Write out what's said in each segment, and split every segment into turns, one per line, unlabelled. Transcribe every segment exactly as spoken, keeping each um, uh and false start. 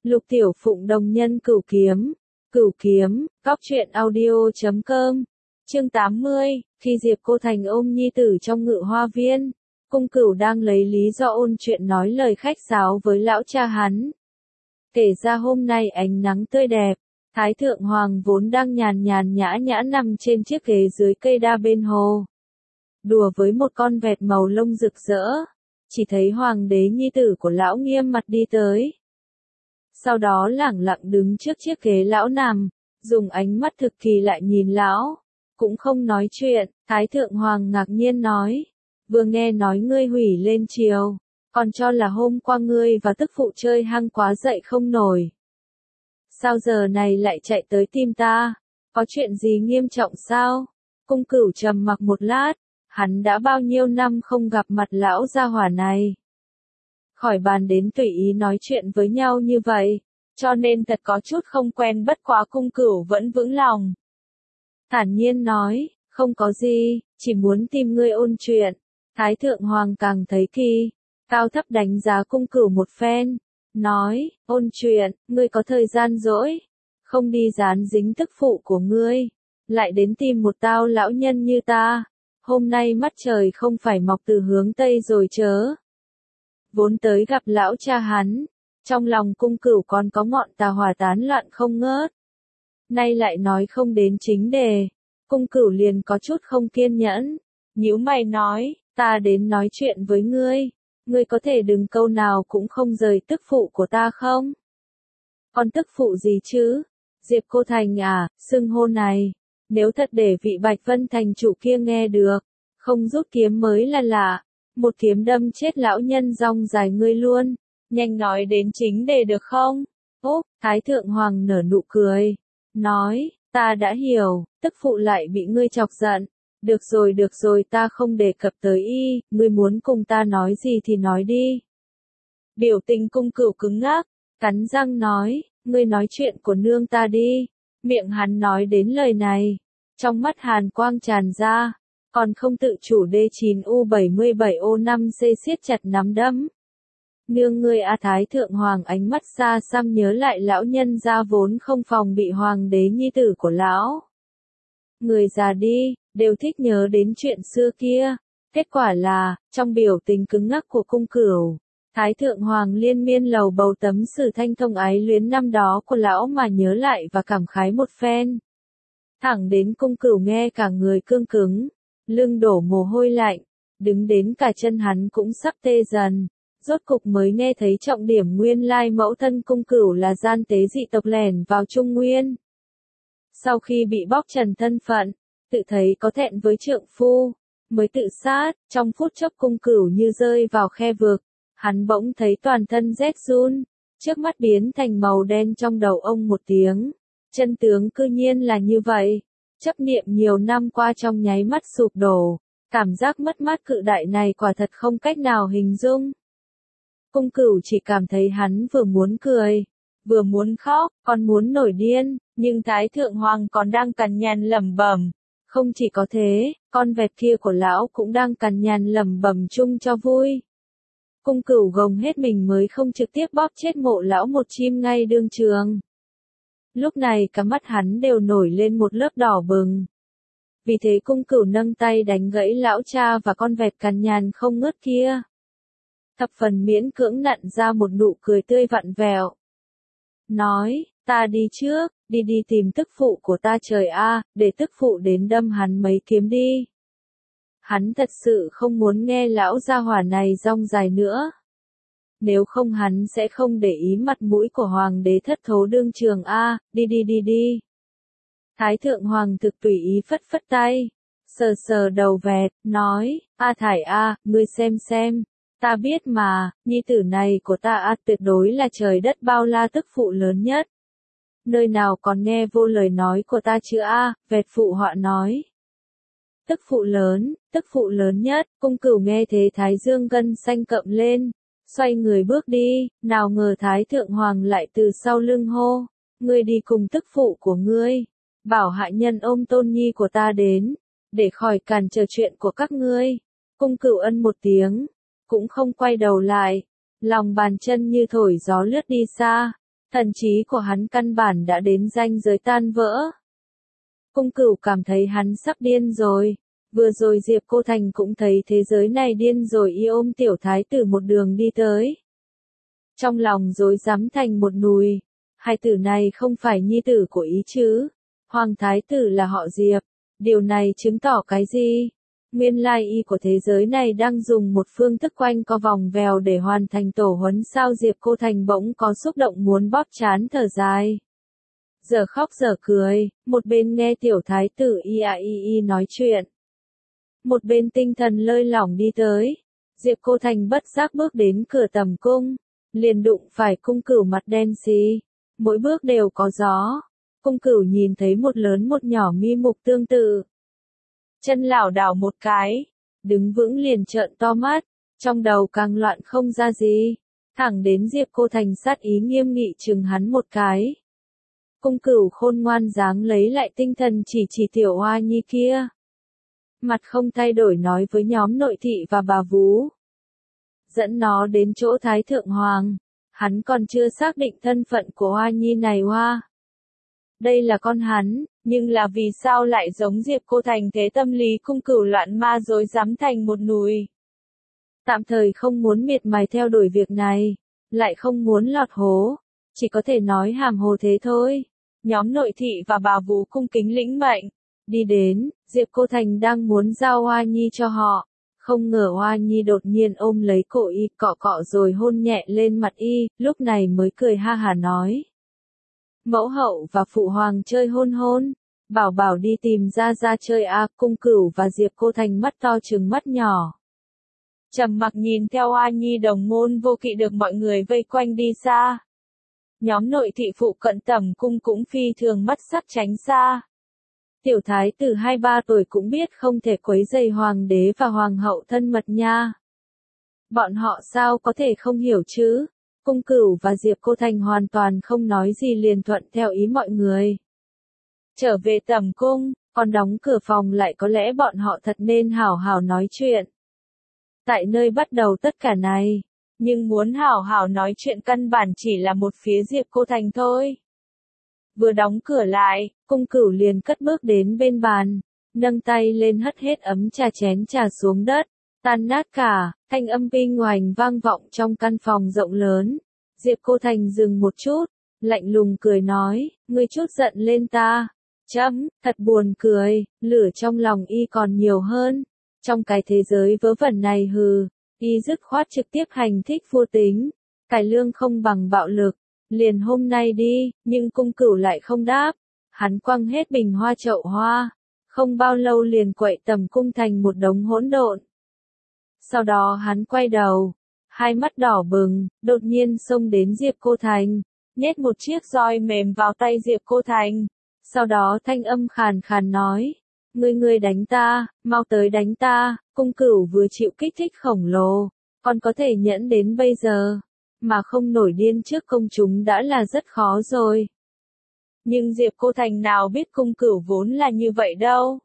Lục Tiểu Phụng đồng nhân cửu kiếm, cửu kiếm, góc truyện audio chấm com, chương tám mươi, khi Diệp Cô Thành ôm nhi tử trong ngự hoa viên, Cung Cửu đang lấy lý do ôn chuyện nói lời khách sáo với lão cha hắn. Kể ra hôm nay ánh nắng tươi đẹp, Thái Thượng Hoàng vốn đang nhàn nhàn nhã nhã nằm trên chiếc ghế dưới cây đa bên hồ. Đùa với một con vẹt màu lông rực rỡ, chỉ thấy Hoàng đế nhi tử của lão nghiêm mặt đi tới. Sau đó lẳng lặng đứng trước chiếc ghế lão nằm, dùng ánh mắt thực kỳ lại nhìn lão, cũng không nói chuyện. Thái Thượng Hoàng ngạc nhiên nói, vừa nghe nói ngươi hủy lên triều, còn cho là hôm qua ngươi và tức phụ chơi hăng quá dậy không nổi. Sao giờ này lại chạy tới tìm ta, có chuyện gì nghiêm trọng sao? Cung Cửu trầm mặc một lát, hắn đã bao nhiêu năm không gặp mặt lão gia hỏa này. Khỏi bàn đến tùy ý nói chuyện với nhau như vậy, cho nên thật có chút không quen, bất quá Cung Cửu vẫn vững lòng. Thản nhiên nói, không có gì, chỉ muốn tìm ngươi ôn chuyện. Thái Thượng Hoàng càng thấy kỳ, cao thấp đánh giá Cung Cửu một phen, nói, ôn chuyện, ngươi có thời gian rỗi, không đi dán dính tức phụ của ngươi, lại đến tìm một tao lão nhân như ta, hôm nay mắt trời không phải mọc từ hướng Tây rồi chớ. Vốn tới gặp lão cha hắn, trong lòng Cung Cửu còn có ngọn tà hỏa tán loạn không ngớt. Nay lại nói không đến chính đề, Cung Cửu liền có chút không kiên nhẫn, nhíu mày nói, ta đến nói chuyện với ngươi, ngươi có thể đừng câu nào cũng không rời tức phụ của ta không? Con tức phụ gì chứ? Diệp Cô Thành à, xưng hô này, nếu thật để vị Bạch Vân Thành chủ kia nghe được, không rút kiếm mới là lạ, một kiếm đâm chết lão nhân rong dài ngươi luôn, nhanh nói đến chính đề được không? Úp, Thái Thượng Hoàng nở nụ cười, nói, ta đã hiểu, tức phụ lại bị ngươi chọc giận. Được rồi được rồi, ta không đề cập tới y, ngươi muốn cùng ta nói gì thì nói đi. Biểu tình Cung Cửu cứng ngắc, cắn răng nói, ngươi nói chuyện của nương ta đi. Miệng hắn nói đến lời này, trong mắt hàn quang tràn ra, còn không tự chủ D chín U bảy bảy O năm C siết chặt nắm đấm. Nương ngươi a. Thái Thượng Hoàng ánh mắt xa xăm nhớ lại lão nhân gia vốn không phòng bị hoàng đế nhi tử của lão. Người già đi, đều thích nhớ đến chuyện xưa kia. Kết quả là, trong biểu tình cứng ngắc của Cung Cửu, Thái Thượng Hoàng liên miên lầu bầu tấm sử thanh thông ái luyến năm đó của lão mà nhớ lại và cảm khái một phen. Thẳng đến Cung Cửu nghe cả người cương cứng, lưng đổ mồ hôi lạnh, đứng đến cả chân hắn cũng sắp tê dần. Rốt cục mới nghe thấy trọng điểm nguyên lai mẫu thân Cung Cửu là gian tế dị tộc lẻn vào Trung Nguyên. Sau khi bị bóc trần thân phận, tự thấy có thẹn với trượng phu, mới tự sát. Trong phút chốc Cung Cửu như rơi vào khe vực, hắn bỗng thấy toàn thân rét run, trước mắt biến thành màu đen, trong đầu ông một tiếng, chân tướng cư nhiên là như vậy. Chấp niệm nhiều năm qua trong nháy mắt sụp đổ, cảm giác mất mát cự đại này quả thật không cách nào hình dung. Cung Cửu chỉ cảm thấy hắn vừa muốn cười, vừa muốn khóc, còn muốn nổi điên, nhưng Thái Thượng Hoàng còn đang cằn nhằn lẩm bẩm. Không chỉ có thế, con vẹt kia của lão cũng đang cằn nhằn lẩm bẩm chung cho vui. Cung Cửu gồng hết mình mới không trực tiếp bóp chết mộ lão một chim ngay đương trường. Lúc này cả mắt hắn đều nổi lên một lớp đỏ bừng. Vì thế Cung Cửu nâng tay đánh gãy lão cha và con vẹt cằn nhằn không ngớt kia. Thập phần miễn cưỡng nặn ra một nụ cười tươi vặn vẹo. Nói, ta đi trước, đi đi tìm tức phụ của ta trời a, để tức phụ đến đâm hắn mấy kiếm đi. Hắn thật sự không muốn nghe lão gia hỏa này rong dài nữa. Nếu không hắn sẽ không để ý mặt mũi của hoàng đế thất thố đương trường a, đi đi đi đi. Thái Thượng Hoàng thực tùy ý phất phất tay, sờ sờ đầu vẹt, nói, a Thải a, ngươi xem xem. Ta biết mà, nhi tử này của ta a tuyệt đối là trời đất bao la tức phụ lớn nhất. Nơi nào còn nghe vô lời nói của ta chứ a, vẹt phụ họa nói. Tức phụ lớn, tức phụ lớn nhất, Cung Cửu nghe thế thái dương gân xanh cậm lên, xoay người bước đi, nào ngờ Thái Thượng Hoàng lại từ sau lưng hô, ngươi đi cùng tức phụ của ngươi, bảo hạ nhân ôm tôn nhi của ta đến, để khỏi cản trở chuyện của các ngươi. Cung Cửu ân một tiếng, cũng không quay đầu lại, lòng bàn chân như thổi gió lướt đi xa, Thần trí của hắn căn bản đã đến ranh giới tan vỡ. Cung Cửu cảm thấy hắn sắp điên rồi. Vừa rồi Diệp Cô Thành cũng thấy thế giới này điên rồi, y ôm tiểu thái tử một đường đi tới. Trong lòng rối rắm thành một nùi. Hai tử này không phải nhi tử của y chứ. Hoàng thái tử là họ Diệp. Điều này chứng tỏ cái gì? Nguyên lai y của thế giới này đang dùng một phương thức quanh co vòng vèo để hoàn thành tổ huấn sao? Diệp Cô Thành bỗng có xúc động muốn bóp trán thở dài. Giờ khóc giờ cười, một bên nghe tiểu thái tử y a y y nói chuyện. Một bên tinh thần lơi lỏng đi tới. Diệp Cô Thành bất giác bước đến cửa tầm cung. Liền đụng phải Cung Cửu mặt đen xì. Mỗi bước đều có gió. Cung Cửu nhìn thấy một lớn một nhỏ mi mục tương tự. Chân lảo đảo một cái. Đứng vững liền trợn to mắt. Trong đầu càng loạn không ra gì. Thẳng đến Diệp Cô Thành sát ý nghiêm nghị chừng hắn một cái. Cung Cửu khôn ngoan dáng lấy lại tinh thần chỉ chỉ tiểu hoa nhi kia. Mặt không thay đổi nói với nhóm nội thị và bà vú. Dẫn nó đến chỗ Thái Thượng Hoàng. Hắn còn chưa xác định thân phận của hoa nhi này hoa. Đây là con hắn, nhưng là vì sao lại giống Diệp Cô Thành thế? Tâm lý Cung Cửu loạn ma rối rắm thành một nùi. Tạm thời không muốn miệt mài theo đuổi việc này, lại không muốn lọt hố, chỉ có thể nói hàm hồ thế thôi. Nhóm nội thị và bà vú cung kính lĩnh mệnh, đi đến, Diệp Cô Thành đang muốn giao Hoa Nhi cho họ, không ngờ Hoa Nhi đột nhiên ôm lấy cổ y, cọ cọ rồi hôn nhẹ lên mặt y, lúc này mới cười ha hả nói. Mẫu hậu và phụ hoàng chơi hôn hôn, bảo bảo đi tìm ra ra chơi a. Cung Cửu và Diệp Cô Thành mắt to trừng mắt nhỏ. Trầm mặc nhìn theo Hoa Nhi đồng môn vô kỵ được mọi người vây quanh đi xa. Nhóm nội thị phụ cận tẩm cung cũng phi thường mắt sắc tránh xa. Tiểu thái tử hai ba tuổi cũng biết không thể quấy rầy hoàng đế và hoàng hậu thân mật nha. Bọn họ sao có thể không hiểu chứ? Cung Cửu và Diệp Cô Thành hoàn toàn không nói gì liền thuận theo ý mọi người. Trở về tẩm cung, còn đóng cửa phòng lại, có lẽ bọn họ thật nên hảo hảo nói chuyện. Tại nơi bắt đầu tất cả này, nhưng muốn hảo hảo nói chuyện căn bản chỉ là một phía Diệp Cô Thành thôi. Vừa đóng cửa lại, Cung Cửu liền cất bước đến bên bàn, nâng tay lên hất hết ấm trà chén trà xuống đất, tan nát cả, thanh âm kinh oành vang vọng trong căn phòng rộng lớn. Diệp Cô Thành dừng một chút, lạnh lùng cười nói, ngươi chút giận lên ta. Chấm, thật buồn cười, lửa trong lòng y còn nhiều hơn. Trong cái thế giới vớ vẩn này hừ, y dứt khoát trực tiếp hành thích vô tính, cải lương không bằng bạo lực, liền hôm nay đi, nhưng Cung Cửu lại không đáp, hắn quăng hết bình hoa chậu hoa, không bao lâu liền quậy tầm cung thành một đống hỗn độn. Sau đó hắn quay đầu, hai mắt đỏ bừng, đột nhiên xông đến Diệp Cô Thành, nhét một chiếc roi mềm vào tay Diệp Cô Thành, sau đó thanh âm khàn khàn nói. Ngươi ngươi đánh ta, mau tới đánh ta. Cung Cửu vừa chịu kích thích khổng lồ, còn có thể nhẫn đến bây giờ, mà không nổi điên trước công chúng đã là rất khó rồi. Nhưng Diệp Cô Thành nào biết Cung Cửu vốn là như vậy đâu.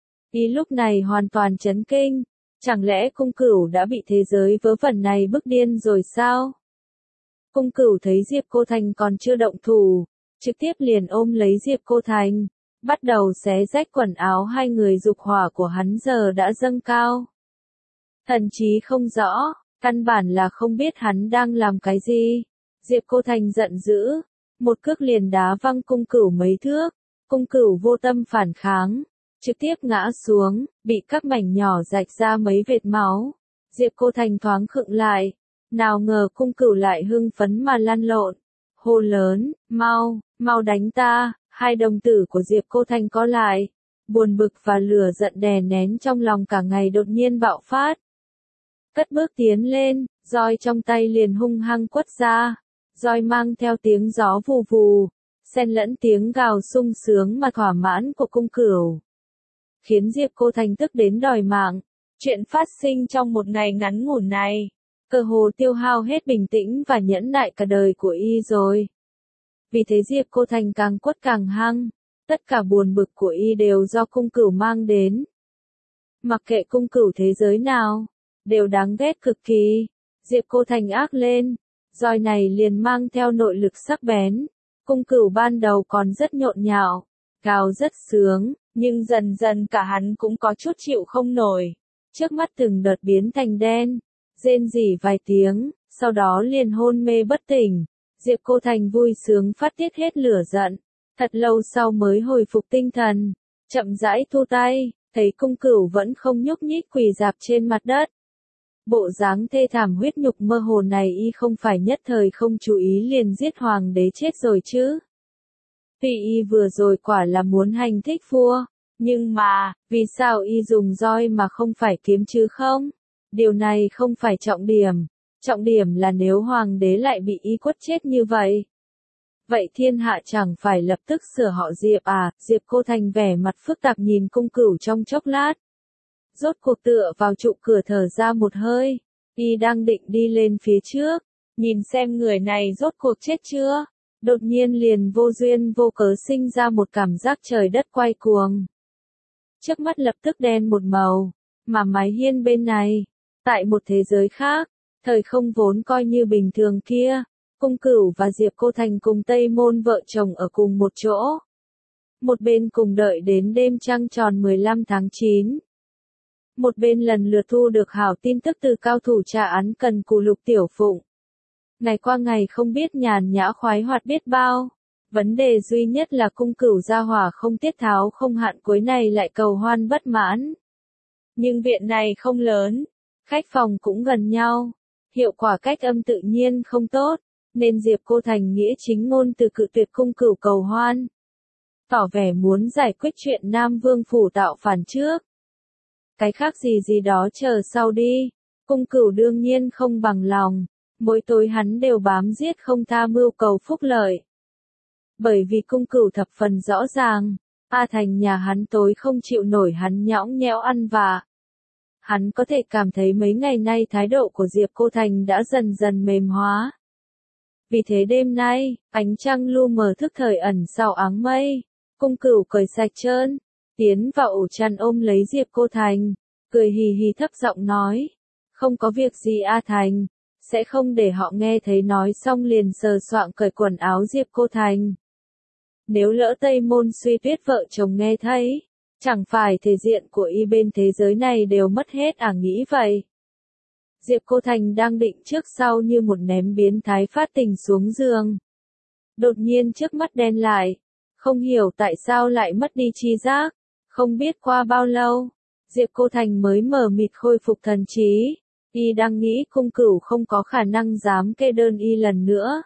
Y lúc này hoàn toàn chấn kinh, chẳng lẽ Cung Cửu đã bị thế giới vớ vẩn này bức điên rồi sao? Cung Cửu thấy Diệp Cô Thành còn chưa động thủ, trực tiếp liền ôm lấy Diệp Cô Thành. Bắt đầu xé rách quần áo hai người, dục hỏa của hắn giờ đã dâng cao. Thần trí không rõ, căn bản là không biết hắn đang làm cái gì. Diệp Cô Thành giận dữ, một cước liền đá văng Cung Cửu mấy thước. Cung Cửu vô tâm phản kháng, trực tiếp ngã xuống, bị các mảnh nhỏ rạch ra mấy vệt máu. Diệp Cô Thành thoáng khựng lại, nào ngờ Cung Cửu lại hưng phấn mà lăn lộn, hô lớn, mau, mau đánh ta. Hai đồng tử của Diệp Cô Thành có lại, buồn bực và lửa giận đè nén trong lòng cả ngày đột nhiên bạo phát. Cất bước tiến lên, roi trong tay liền hung hăng quất ra, roi mang theo tiếng gió vù vù, xen lẫn tiếng gào sung sướng mà thỏa mãn của Cung Cửu. Khiến Diệp Cô Thành tức đến đòi mạng, chuyện phát sinh trong một ngày ngắn ngủn này, cơ hồ tiêu hao hết bình tĩnh và nhẫn nại cả đời của y rồi. Vì thế Diệp Cô Thành càng quất càng hăng, tất cả buồn bực của y đều do Cung Cửu mang đến. Mặc kệ Cung Cửu thế giới nào, đều đáng ghét cực kỳ. Diệp Cô Thành ác lên, roi này liền mang theo nội lực sắc bén. Cung cửu ban đầu còn rất nhộn nhạo, gào rất sướng, nhưng dần dần cả hắn cũng có chút chịu không nổi. Trước mắt từng đợt biến thành đen, rên rỉ vài tiếng, sau đó liền hôn mê bất tỉnh. Diệp Cô Thành vui sướng phát tiết hết lửa giận, thật lâu sau mới hồi phục tinh thần, chậm rãi thu tay, thấy cung cửu vẫn không nhúc nhích quỳ rạp trên mặt đất. Bộ dáng thê thảm huyết nhục mơ hồ này y không phải nhất thời không chú ý liền giết hoàng đế chết rồi chứ. Tuy y vừa rồi quả là muốn hành thích vua, nhưng mà, vì sao y dùng roi mà không phải kiếm chứ không? Điều này không phải trọng điểm, trọng điểm là nếu hoàng đế lại bị y quất chết như vậy. Vậy thiên hạ chẳng phải lập tức sửa họ Diệp à? Diệp Cô Thành vẻ mặt phức tạp nhìn cung cửu trong chốc lát. Rốt cuộc tựa vào trụ cửa thở ra một hơi, y đang định đi lên phía trước, nhìn xem người này rốt cuộc chết chưa, đột nhiên liền vô duyên vô cớ sinh ra một cảm giác trời đất quay cuồng. Trước mắt lập tức đen một màu, mà mái hiên bên này, tại một thế giới khác, thời không vốn coi như bình thường kia, cung cửu và Diệp Cô Thành cùng Tây Môn vợ chồng ở cùng một chỗ. Một bên cùng đợi đến đêm trăng tròn mười lăm tháng chín. Một bên lần lượt thu được hảo tin tức từ cao thủ tra án cần cù Lục Tiểu Phụng. Ngày qua ngày không biết nhàn nhã khoái hoạt biết bao. Vấn đề duy nhất là cung cửu gia hỏa không tiết tháo không hạn cuối này lại cầu hoan bất mãn. Nhưng viện này không lớn, khách phòng cũng gần nhau, hiệu quả cách âm tự nhiên không tốt, nên Diệp Cô Thành nghĩa chính ngôn từ cự tuyệt cung cửu cầu hoan. Tỏ vẻ muốn giải quyết chuyện Nam Vương phủ tạo phản trước. Cái khác gì gì đó chờ sau đi, cung cửu đương nhiên không bằng lòng, mỗi tối hắn đều bám giết không tha mưu cầu phúc lợi. Bởi vì cung cửu thập phần rõ ràng, A Thành nhà hắn tối không chịu nổi hắn nhõng nhẽo ăn vạ. Hắn có thể cảm thấy mấy ngày nay thái độ của Diệp Cô Thành đã dần dần mềm hóa. Vì thế đêm nay, ánh trăng lu mờ thức thời ẩn sau áng mây, cung cửu cởi sạch trơn, tiến vào ổ chăn ôm lấy Diệp Cô Thành, cười hì hì thấp giọng nói, không có việc gì A Thành, sẽ không để họ nghe thấy. Nói xong liền sờ soạng cởi quần áo Diệp Cô Thành. Nếu lỡ Tây Môn Suy Tuyết vợ chồng nghe thấy, chẳng phải thể diện của y bên thế giới này đều mất hết à? Nghĩ vậy. Diệp Cô Thành đang định trước sau như một ném biến thái phát tình xuống giường. Đột nhiên trước mắt đen lại, không hiểu tại sao lại mất đi tri giác, không biết qua bao lâu, Diệp Cô Thành mới mở mịt khôi phục thần trí, y đang nghĩ cung cửu không có khả năng dám kê đơn y lần nữa.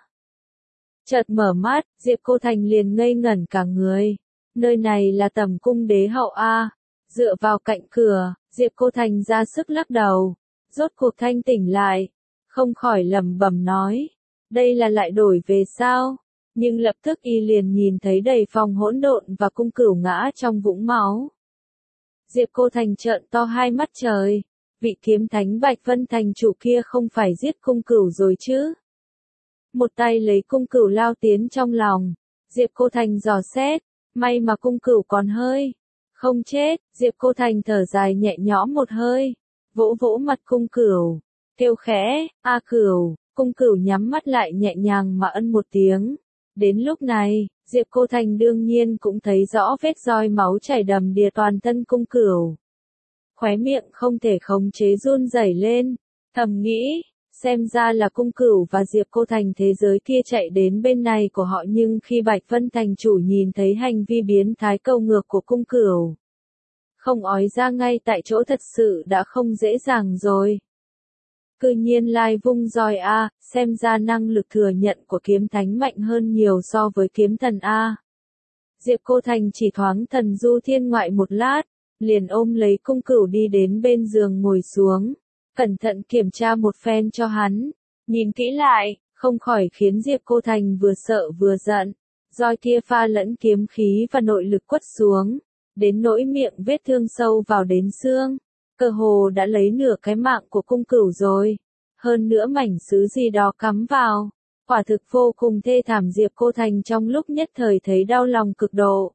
Chợt mở mắt, Diệp Cô Thành liền ngây ngẩn cả người, nơi này là tầm cung đế hậu A, dựa vào cạnh cửa, Diệp Cô Thành ra sức lắc đầu, rốt cuộc thanh tỉnh lại, không khỏi lẩm bẩm nói, đây là lại đổi về sao? Nhưng lập tức y liền nhìn thấy đầy phòng hỗn độn và cung cửu ngã trong vũng máu. Diệp Cô Thành trợn to hai mắt trời, vị kiếm thánh Bạch Vân Thành chủ kia không phải giết cung cửu rồi chứ? Một tay lấy cung cửu lao tiến trong lòng, Diệp Cô Thành dò xét, may mà cung cửu còn hơi không chết. Diệp Cô Thành thở dài nhẹ nhõm một hơi, vỗ vỗ mặt cung cửu, kêu khẽ, A Cửu. Cung cửu nhắm mắt lại nhẹ nhàng mà ân một tiếng. Đến lúc này, Diệp Cô Thành đương nhiên cũng thấy rõ vết roi máu chảy đầm đìa toàn thân cung cửu. Khóe miệng không thể khống chế run rẩy lên, thầm nghĩ, xem ra là cung cửu và Diệp Cô Thành thế giới kia chạy đến bên này của họ, nhưng khi Bạch Vân Thành chủ nhìn thấy hành vi biến thái câu ngược của cung cửu, không ói ra ngay tại chỗ thật sự đã không dễ dàng rồi. Cư nhiên lai vung roi A, xem ra năng lực thừa nhận của kiếm thánh mạnh hơn nhiều so với kiếm thần A. Diệp Cô Thành chỉ thoáng thần du thiên ngoại một lát, liền ôm lấy cung cửu đi đến bên giường ngồi xuống, cẩn thận kiểm tra một phen cho hắn, nhìn kỹ lại, không khỏi khiến Diệp Cô Thành vừa sợ vừa giận, roi kia pha lẫn kiếm khí và nội lực quất xuống, đến nỗi miệng vết thương sâu vào đến xương. Cơ hồ đã lấy nửa cái mạng của cung cửu rồi, hơn nữa mảnh sứ gì đó cắm vào, quả thực vô cùng thê thảm. Diệp Cô Thành trong lúc nhất thời thấy đau lòng cực độ.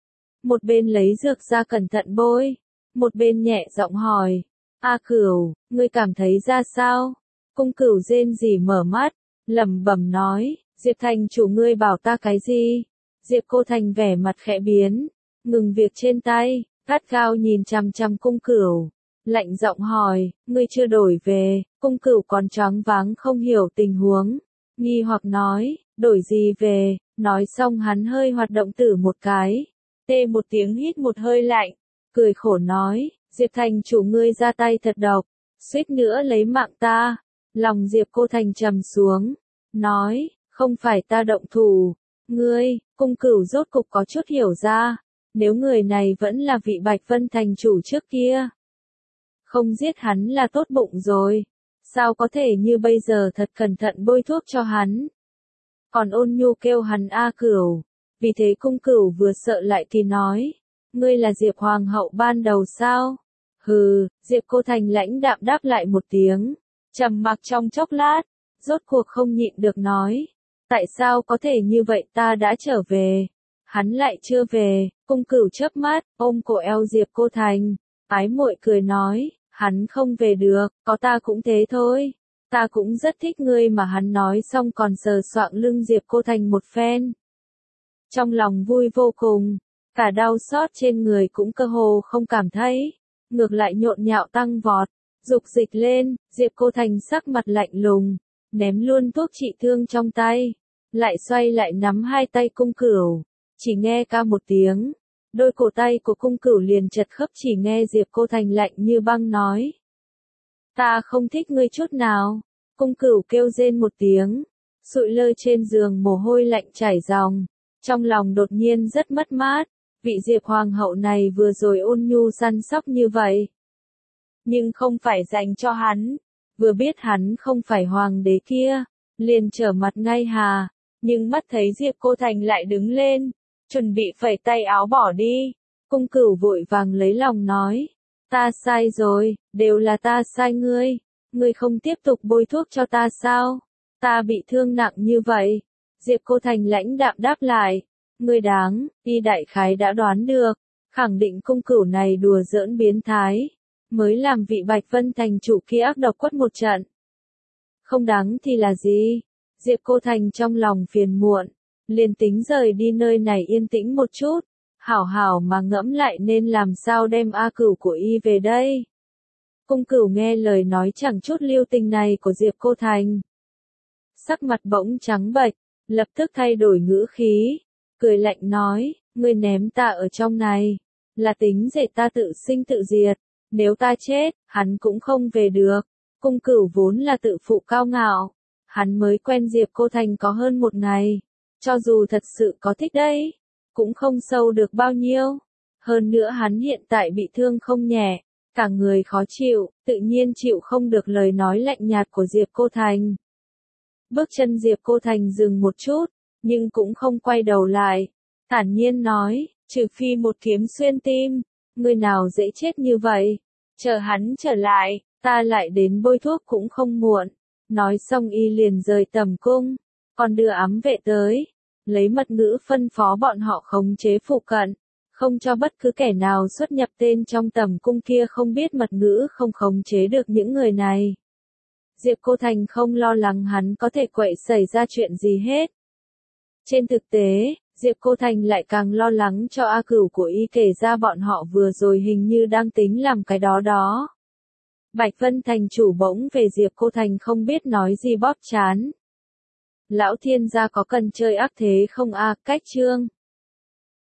Một bên lấy dược ra cẩn thận bôi, một bên nhẹ giọng hỏi, A Cửu, ngươi cảm thấy ra sao? Cung cửu rên rỉ mở mắt, lẩm bẩm nói, Diệp thành chủ ngươi bảo ta cái gì? Diệp Cô Thành vẻ mặt khẽ biến, ngừng việc trên tay, gắt gao nhìn chằm chằm Cung Cửu, lạnh giọng hỏi, ngươi chưa đổi về? Cung Cửu còn choáng váng không hiểu tình huống, nghi hoặc nói, đổi gì về? Nói xong hắn hơi hoạt động tử một cái, tê một tiếng hít một hơi lạnh, cười khổ nói, Diệp thành chủ ngươi ra tay thật độc, suýt nữa lấy mạng ta. Lòng Diệp Cô Thành trầm xuống, nói, không phải ta động thủ, ngươi. Cung Cửu rốt cục có chút hiểu ra, nếu người này vẫn là vị Bạch Vân thành chủ trước kia, không giết hắn là tốt bụng rồi, sao có thể như bây giờ thật cẩn thận bôi thuốc cho hắn, còn ôn nhu kêu hắn A Cửu. Vì thế Cung Cửu vừa sợ lại thì nói, ngươi là Diệp hoàng hậu ban đầu sao? Hừ. Diệp Cô Thành lãnh đạm đáp lại một tiếng, trầm mặc trong chốc lát, rốt cuộc không nhịn được nói, tại sao có thể như vậy, ta đã trở về, hắn lại chưa về. Cung Cửu chớp mắt, ôm cổ eo Diệp Cô Thành, ái muội cười nói, hắn không về được, có ta cũng thế thôi, ta cũng rất thích ngươi mà. Hắn nói xong còn sờ soạng lưng Diệp Cô Thành một phen, trong lòng vui vô cùng, cả đau xót trên người cũng cơ hồ không cảm thấy, ngược lại nhộn nhạo tăng vọt, dục dịch lên. Diệp Cô Thành sắc mặt lạnh lùng, ném luôn thuốc trị thương trong tay, lại xoay lại nắm hai tay Cung Cửu, chỉ nghe ca một tiếng, đôi cổ tay của Cung Cửu liền chật khớp. Chỉ nghe Diệp Cô Thành lạnh như băng nói, ta không thích ngươi chút nào. Cung Cửu kêu rên một tiếng, sụi lơ trên giường, mồ hôi lạnh chảy ròng, trong lòng đột nhiên rất mất mát. Vị Diệp hoàng hậu này vừa rồi ôn nhu săn sóc như vậy, nhưng không phải dành cho hắn, vừa biết hắn không phải hoàng đế kia, liền trở mặt ngay hà, nhưng mắt thấy Diệp Cô Thành lại đứng lên, chuẩn bị phẩy tay áo bỏ đi. Cung Cửu vội vàng lấy lòng nói, ta sai rồi, đều là ta sai ngươi, ngươi không tiếp tục bôi thuốc cho ta sao? Ta bị thương nặng như vậy. Diệp Cô Thành lãnh đạm đáp lại, ngươi đáng, y đại khái đã đoán được, khẳng định Cung Cửu này đùa giỡn biến thái, mới làm vị Bạch Vân thành chủ kia ác độc quất một trận. Không đáng thì là gì? Diệp Cô Thành trong lòng phiền muộn, liền tính rời đi nơi này yên tĩnh một chút, hảo hảo mà ngẫm lại nên làm sao đem A Cửu của y về đây. Cung Cửu nghe lời nói chẳng chút lưu tình này của Diệp Cô Thành, sắc mặt bỗng trắng bệch, lập tức thay đổi ngữ khí, cười lạnh nói, ngươi ném ta ở trong này, là tính để ta tự sinh tự diệt, nếu ta chết, hắn cũng không về được. Cung Cửu vốn là tự phụ cao ngạo, hắn mới quen Diệp Cô Thành có hơn một ngày, cho dù thật sự có thích đấy, cũng không sâu được bao nhiêu. Hơn nữa hắn hiện tại bị thương không nhẹ, cả người khó chịu, tự nhiên chịu không được lời nói lạnh nhạt của Diệp Cô Thành. Bước chân Diệp Cô Thành dừng một chút, nhưng cũng không quay đầu lại, thản nhiên nói, trừ phi một kiếm xuyên tim, người nào dễ chết như vậy, chờ hắn trở lại, ta lại đến bôi thuốc cũng không muộn. Nói xong y liền rời tầm cung, còn đưa ám vệ tới, lấy mật ngữ phân phó bọn họ khống chế phụ cận, không cho bất cứ kẻ nào xuất nhập tên trong tầm cung kia không biết mật ngữ, không khống chế được những người này. Diệp Cô Thành không lo lắng hắn có thể quậy xảy ra chuyện gì hết. Trên thực tế, Diệp Cô Thành lại càng lo lắng cho A Cửu của y, kể ra bọn họ vừa rồi hình như đang tính làm cái đó đó. Bạch Vân thành chủ bỗng về Diệp Cô Thành không biết nói gì bóp chán. Lão thiên gia có cần chơi ác thế không a? Cách chương